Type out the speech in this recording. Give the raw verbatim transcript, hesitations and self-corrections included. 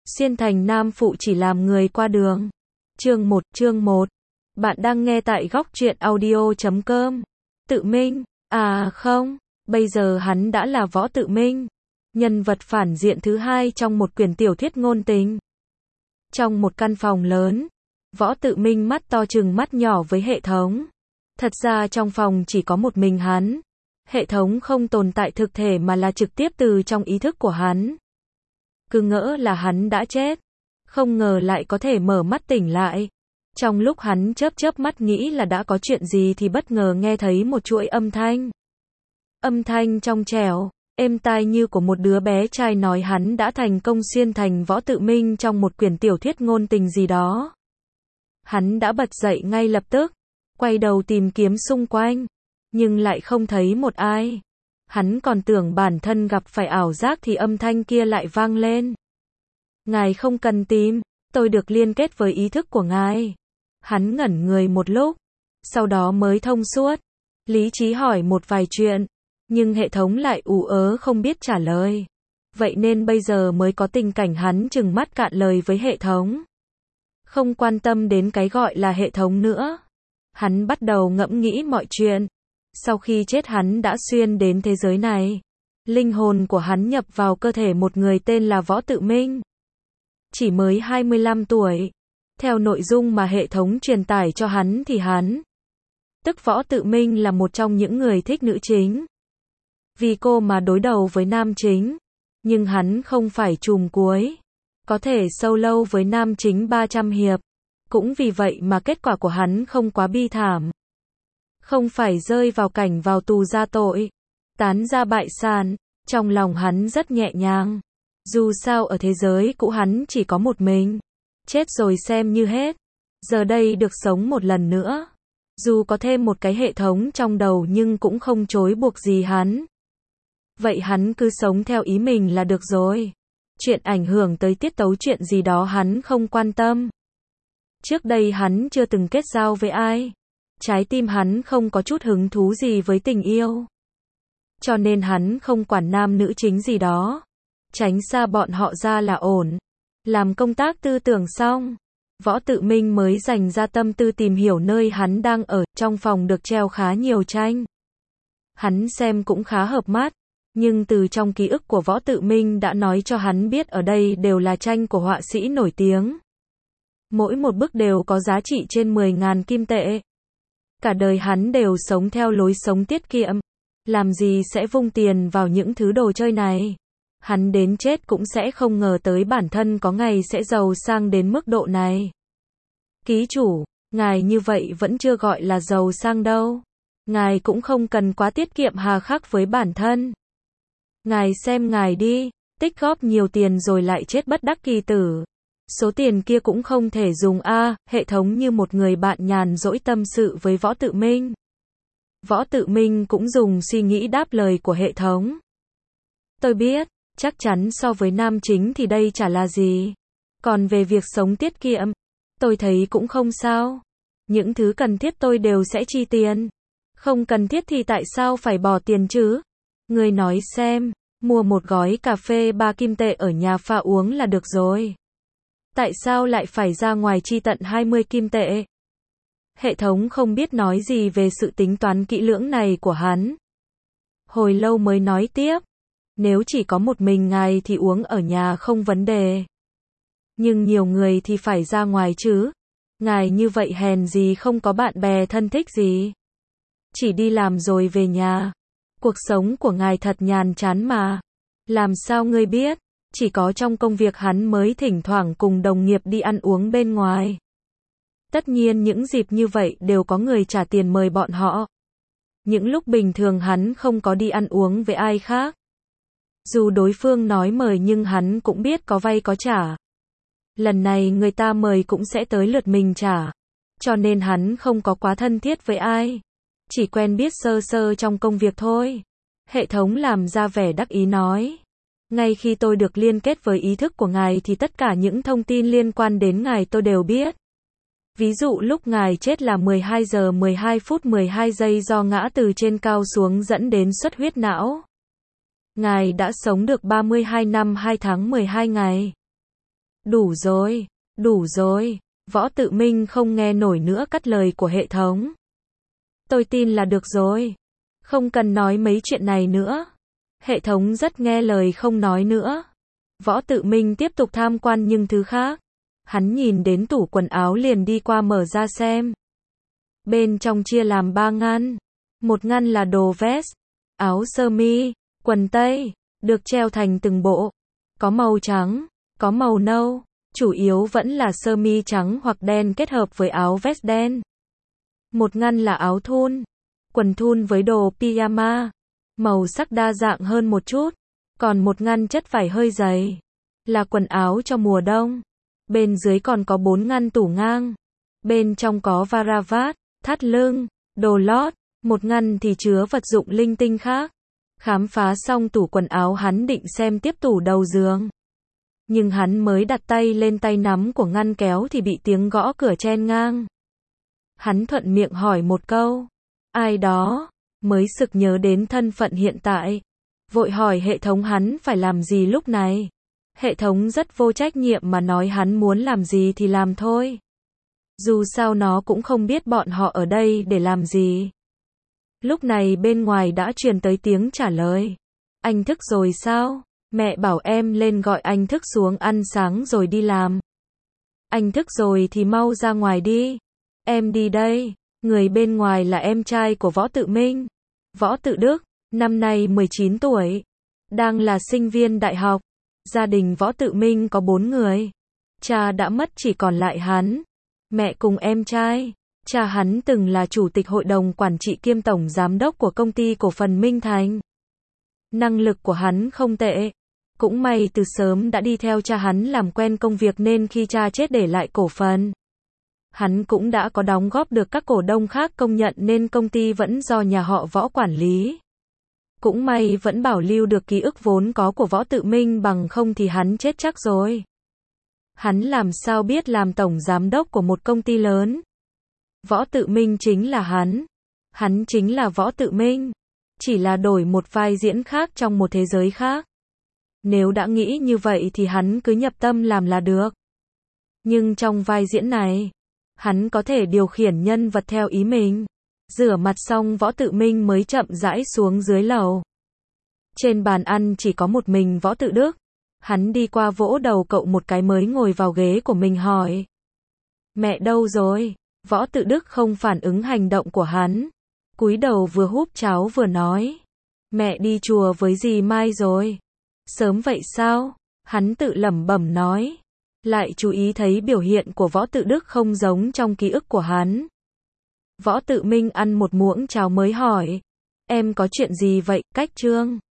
Xuyên thành nam phụ chỉ làm người qua đường. Chương một, chương một. Bạn đang nghe tại góc truyện audio chấm com. Tự Minh, à không, bây giờ hắn đã là Võ Tự Minh, nhân vật phản diện thứ hai trong một quyển tiểu thuyết ngôn tình. Trong một căn phòng lớn, Võ Tự Minh mắt to chừng mắt nhỏ với hệ thống. Thật ra trong phòng chỉ có một mình hắn. Hệ thống không tồn tại thực thể mà là trực tiếp từ trong ý thức của hắn. Cứ ngỡ là hắn đã chết, không ngờ lại có thể mở mắt tỉnh lại. Trong lúc hắn chớp chớp mắt nghĩ là đã có chuyện gì thì bất ngờ nghe thấy một chuỗi âm thanh. Âm thanh trong trẻo, êm tai như của một đứa bé trai nói hắn đã thành công xuyên thành Võ Tự Minh trong một quyển tiểu thuyết ngôn tình gì đó. Hắn đã bật dậy ngay lập tức, quay đầu tìm kiếm xung quanh, nhưng lại không thấy một ai. Hắn còn tưởng bản thân gặp phải ảo giác thì âm thanh kia lại vang lên. Ngài không cần tìm, tôi được liên kết với ý thức của ngài. Hắn ngẩn người một lúc, sau đó mới thông suốt, lý trí hỏi một vài chuyện, nhưng hệ thống lại ù ớ không biết trả lời. Vậy nên bây giờ mới có tình cảnh hắn trừng mắt cạn lời với hệ thống. Không quan tâm đến cái gọi là hệ thống nữa. Hắn bắt đầu ngẫm nghĩ mọi chuyện. Sau khi chết hắn đã xuyên đến thế giới này. Linh hồn của hắn nhập vào cơ thể một người tên là Võ Tự Minh. Chỉ mới hai mươi lăm tuổi. Theo nội dung mà hệ thống truyền tải cho hắn thì hắn, tức Võ Tự Minh là một trong những người thích nữ chính. Vì cô mà đối đầu với nam chính. Nhưng hắn không phải chùm cuối. Có thể solo với nam chính ba trăm hiệp. Cũng vì vậy mà kết quả của hắn không quá bi thảm. Không phải rơi vào cảnh vào tù ra tội, tán ra bại sản. Trong lòng hắn rất nhẹ nhàng. Dù sao ở thế giới cũ hắn chỉ có một mình. Chết rồi xem như hết. Giờ đây được sống một lần nữa. Dù có thêm một cái hệ thống trong đầu nhưng cũng không trói buộc gì hắn. Vậy hắn cứ sống theo ý mình là được rồi. Chuyện ảnh hưởng tới tiết tấu chuyện gì đó hắn không quan tâm. Trước đây hắn chưa từng kết giao với ai. Trái tim hắn không có chút hứng thú gì với tình yêu. Cho nên hắn không quản nam nữ chính gì đó. Tránh xa bọn họ ra là ổn. Làm công tác tư tưởng xong, Võ Tự Minh mới dành ra tâm tư tìm hiểu nơi hắn đang ở. Trong phòng được treo khá nhiều tranh. Hắn xem cũng khá hợp mắt. Nhưng từ trong ký ức của Võ Tự Minh đã nói cho hắn biết ở đây đều là tranh của họa sĩ nổi tiếng. Mỗi một bức đều có giá trị trên mười nghìn kim tệ. Cả đời hắn đều sống theo lối sống tiết kiệm. Làm gì sẽ vung tiền vào những thứ đồ chơi này. Hắn đến chết cũng sẽ không ngờ tới bản thân có ngày sẽ giàu sang đến mức độ này. Ký chủ, ngài như vậy vẫn chưa gọi là giàu sang đâu. Ngài cũng không cần quá tiết kiệm hà khắc với bản thân. Ngài xem ngài đi, tích góp nhiều tiền rồi lại chết bất đắc kỳ tử. Số tiền kia cũng không thể dùng a, à, hệ thống như một người bạn nhàn rỗi tâm sự với Võ Tự Minh. Võ Tự Minh cũng dùng suy nghĩ đáp lời của hệ thống. Tôi biết, chắc chắn so với nam chính thì đây chả là gì. Còn về việc sống tiết kiệm, tôi thấy cũng không sao. Những thứ cần thiết tôi đều sẽ chi tiền. Không cần thiết thì tại sao phải bỏ tiền chứ? Người nói xem, mua một gói cà phê ba kim tệ ở nhà pha uống là được rồi. Tại sao lại phải ra ngoài chi tận hai mươi kim tệ? Hệ thống không biết nói gì về sự tính toán kỹ lưỡng này của hắn. Hồi lâu mới nói tiếp. Nếu chỉ có một mình ngài thì uống ở nhà không vấn đề. Nhưng nhiều người thì phải ra ngoài chứ. Ngài như vậy hèn gì không có bạn bè thân thích gì. Chỉ đi làm rồi về nhà. Cuộc sống của ngài thật nhàn chán mà. Làm sao ngươi biết? Chỉ có trong công việc hắn mới thỉnh thoảng cùng đồng nghiệp đi ăn uống bên ngoài. Tất nhiên những dịp như vậy đều có người trả tiền mời bọn họ. Những lúc bình thường hắn không có đi ăn uống với ai khác. Dù đối phương nói mời nhưng hắn cũng biết có vay có trả. Lần này người ta mời cũng sẽ tới lượt mình trả. Cho nên hắn không có quá thân thiết với ai. Chỉ quen biết sơ sơ trong công việc thôi. Hệ thống làm ra vẻ đắc ý nói. Ngay khi tôi được liên kết với ý thức của ngài thì tất cả những thông tin liên quan đến ngài tôi đều biết. Ví dụ lúc ngài chết là mười hai giờ mười hai phút mười hai giây do ngã từ trên cao xuống dẫn đến xuất huyết não. Ngài đã sống được ba mươi hai năm hai tháng mười hai ngày. Đủ rồi, đủ rồi. Võ Tự Minh không nghe nổi nữa cắt lời của hệ thống. Tôi tin là được rồi. Không cần nói mấy chuyện này nữa. Hệ thống rất nghe lời không nói nữa. Võ Tự Minh tiếp tục tham quan những thứ khác. Hắn nhìn đến tủ quần áo liền đi qua mở ra xem. Bên trong chia làm ba ngăn. Một ngăn là đồ vest, áo sơ mi, quần tây, được treo thành từng bộ. Có màu trắng, có màu nâu, chủ yếu vẫn là sơ mi trắng hoặc đen kết hợp với áo vest đen. Một ngăn là áo thun, quần thun với đồ pyjama, màu sắc đa dạng hơn một chút. Còn một ngăn chất vải hơi dày, là quần áo cho mùa đông. Bên dưới còn có bốn ngăn tủ ngang. Bên trong có cravat, thắt lưng, đồ lót. Một ngăn thì chứa vật dụng linh tinh khác. Khám phá xong tủ quần áo hắn định xem tiếp tủ đầu giường. Nhưng hắn mới đặt tay lên tay nắm của ngăn kéo thì bị tiếng gõ cửa chen ngang. Hắn thuận miệng hỏi một câu. Ai đó? Mới sực nhớ đến thân phận hiện tại. Vội hỏi hệ thống hắn phải làm gì lúc này. Hệ thống rất vô trách nhiệm mà nói hắn muốn làm gì thì làm thôi. Dù sao nó cũng không biết bọn họ ở đây để làm gì. Lúc này bên ngoài đã truyền tới tiếng trả lời. Anh thức rồi sao? Mẹ bảo em lên gọi anh thức xuống ăn sáng rồi đi làm. Anh thức rồi thì mau ra ngoài đi. Em đi đây. Người bên ngoài là em trai của Võ Tự Minh. Võ Tự Đức, năm nay mười chín tuổi. Đang là sinh viên đại học. Gia đình Võ Tự Minh có bốn người. Cha đã mất chỉ còn lại hắn. Mẹ cùng em trai. Cha hắn từng là chủ tịch hội đồng quản trị kiêm tổng giám đốc của công ty cổ phần Minh Thành. Năng lực của hắn không tệ. Cũng may từ sớm đã đi theo cha hắn làm quen công việc nên khi cha chết để lại cổ phần. Hắn cũng đã có đóng góp được các cổ đông khác công nhận nên công ty vẫn do nhà họ Võ quản lý. Cũng may vẫn bảo lưu được ký ức vốn có của Võ Tự Minh, bằng không thì hắn chết chắc rồi. Hắn làm sao biết làm tổng giám đốc của một công ty lớn. Võ Tự Minh chính là hắn. Hắn chính là Võ Tự Minh. Chỉ là đổi một vai diễn khác trong một thế giới khác. Nếu đã nghĩ như vậy thì hắn cứ nhập tâm làm là được. Nhưng trong vai diễn này, hắn có thể điều khiển nhân vật theo ý mình. Rửa mặt xong Võ Tự Minh mới chậm rãi xuống dưới lầu. Trên bàn ăn chỉ có một mình Võ Tự Đức. Hắn đi qua vỗ đầu cậu một cái mới ngồi vào ghế của mình hỏi. Mẹ đâu rồi? Võ Tự Đức không phản ứng hành động của hắn. Cúi đầu vừa húp cháo vừa nói. Mẹ đi chùa với dì Mai rồi. Sớm vậy sao? Hắn tự lẩm bẩm nói. Lại chú ý thấy biểu hiện của Võ Tự Đức không giống trong ký ức của hắn. Võ Tự Minh ăn một muỗng cháo mới hỏi. Em có chuyện gì vậy, Cách Trương?